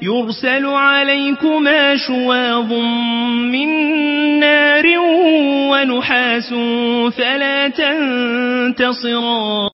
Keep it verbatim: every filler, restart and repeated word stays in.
يرسل عليكما شواظ من نار ونحاس فلا تنتصران